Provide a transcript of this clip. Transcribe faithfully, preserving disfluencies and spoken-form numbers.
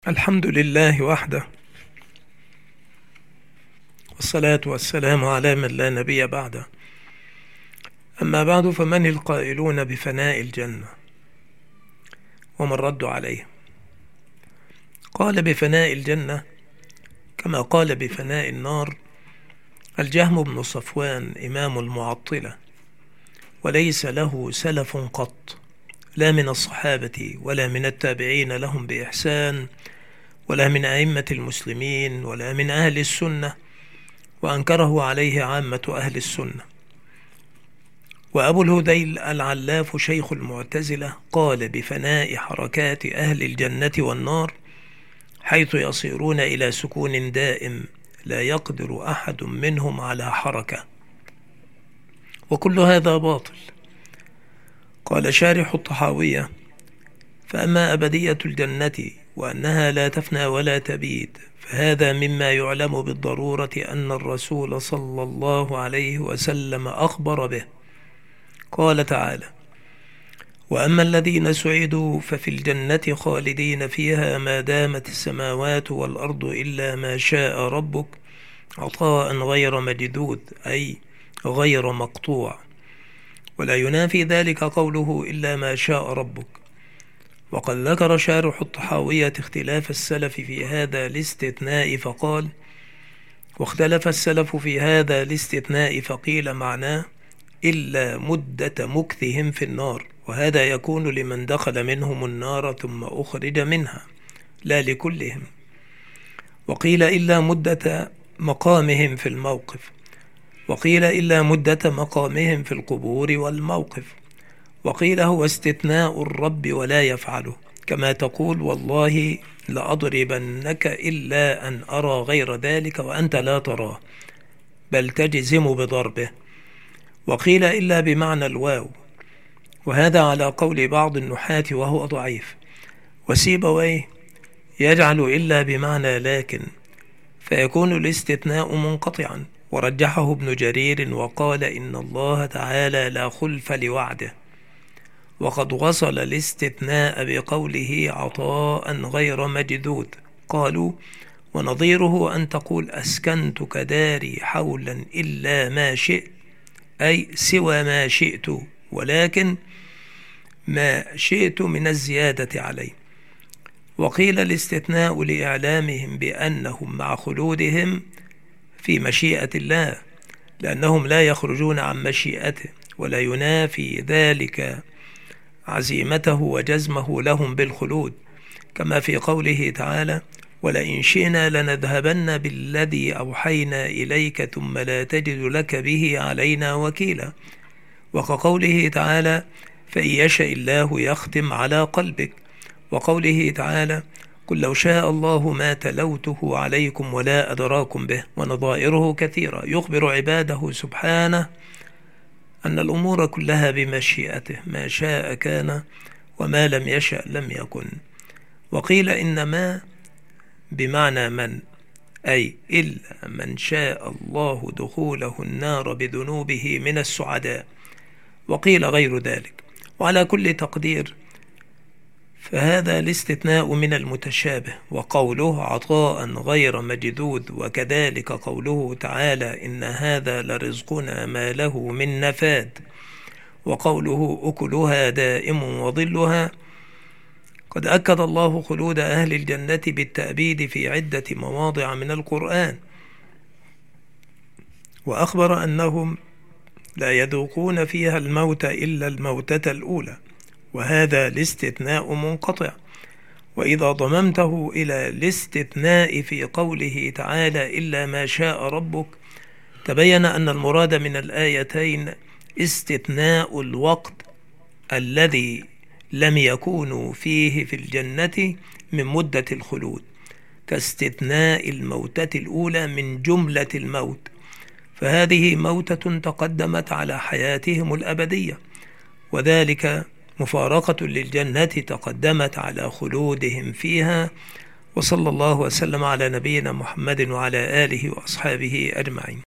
الحمد لله وحده، والصلاة والسلام على من لا نبي بعده. أما بعد، فمن القائلون بفناء الجنة ومن رد عليه؟ قال بفناء الجنة كما قال بفناء النار الجهم بن صفوان إمام المعطلة، وليس له سلف قط، لا من الصحابة ولا من التابعين لهم بإحسان ولا من أئمة المسلمين ولا من أهل السنة، وأنكره عليه عامة أهل السنة. وأبو الهذيل العلاف شيخ المعتزلة قال بفناء حركات أهل الجنة والنار، حيث يصيرون إلى سكون دائم لا يقدر أحد منهم على حركة، وكل هذا باطل. قال شارح الطحاوية: فأما أبدية الجنة وأنها لا تفنى ولا تبيد، فهذا مما يعلم بالضرورة أن الرسول صلى الله عليه وسلم أخبر به. قال تعالى: وأما الذين سعدوا ففي الجنة خالدين فيها ما دامت السماوات والأرض إلا ما شاء ربك عطاء غير مجدود، أي غير مقطوع. ولا ينافي ذلك قوله إلا ما شاء ربك. وقد ذكر شارح الطحاوية اختلاف السلف في هذا الاستثناء فقال: واختلف السلف في هذا الاستثناء فقيل معناه إلا مدة مكثهم في النار، وهذا يكون لمن دخل منهم النار ثم أخرج منها، لا لكلهم. وقيل إلا مدة مقامهم في الموقف، وقيل إلا مدة مقامهم في القبور والموقف، وقيل هو استثناء الرب ولا يفعله، كما تقول: والله لأضربنك إلا أن أرى غير ذلك وأنت لا تراه، بل تجزم بضربه. وقيل إلا بمعنى الواو، وهذا على قول بعض النحاة وهو ضعيف. وسيبويه يجعل إلا بمعنى لكن، فيكون الاستثناء منقطعا، ورجحه ابن جرير وقال: إن الله تعالى لا خلف لوعده. وقد وصل الاستثناء بقوله عطاء غير مجدود. قالوا: ونظيره أن تقول أسكنتك داري حولا إلا ما شئت، أي سوى ما شئت، ولكن ما شئت من الزيادة عليه. وقيل الاستثناء لإعلامهم بأنهم مع خلودهم في مشيئة الله، لأنهم لا يخرجون عن مشيئته، ولا ينافي ذلك عزيمته وجزمه لهم بالخلود، كما في قوله تعالى: ولئن شئنا لنذهبن بالذي أوحينا إليك ثم لا تجد لك به علينا وكيلا. وكقوله تعالى: فإن يشاء الله يختم على قلبك. وقوله تعالى: قل لو شاء الله ما تلوته عليكم ولا أدراكم به. ونظائره كثيرة يخبر عباده سبحانه أن الأمور كلها بمشيئته، ما شاء كان وما لم يشأ لم يكن. وقيل إن ما بمعنى من، أي إلا من شاء الله دخوله النار بذنوبه من السعداء. وقيل غير ذلك. وعلى كل تقدير فهذا الاستثناء من المتشابه. وقوله عطاء غير مجدود، وكذلك قوله تعالى: إن هذا لرزقنا ما له من نفاد. وقوله أكلها دائم وظلها، قد أكد الله خلود أهل الجنة بالتأبيد في عدة مواضع من القرآن، وأخبر أنهم لا يذوقون فيها الموت إلا الموتة الأولى، وهذا الاستثناء منقطع. وإذا ضممته إلى الاستثناء في قوله تعالى: إلا ما شاء ربك، تبين أن المراد من الآيتين استثناء الوقت الذي لم يكونوا فيه في الجنة من مدة الخلود، كاستثناء الموتة الأولى من جملة الموت، فهذه موتة تقدمت على حياتهم الأبدية، وذلك مفارقة للجنة تقدمت على خلودهم فيها. وصلى الله وسلم على نبينا محمد وعلى آله وأصحابه أجمعين.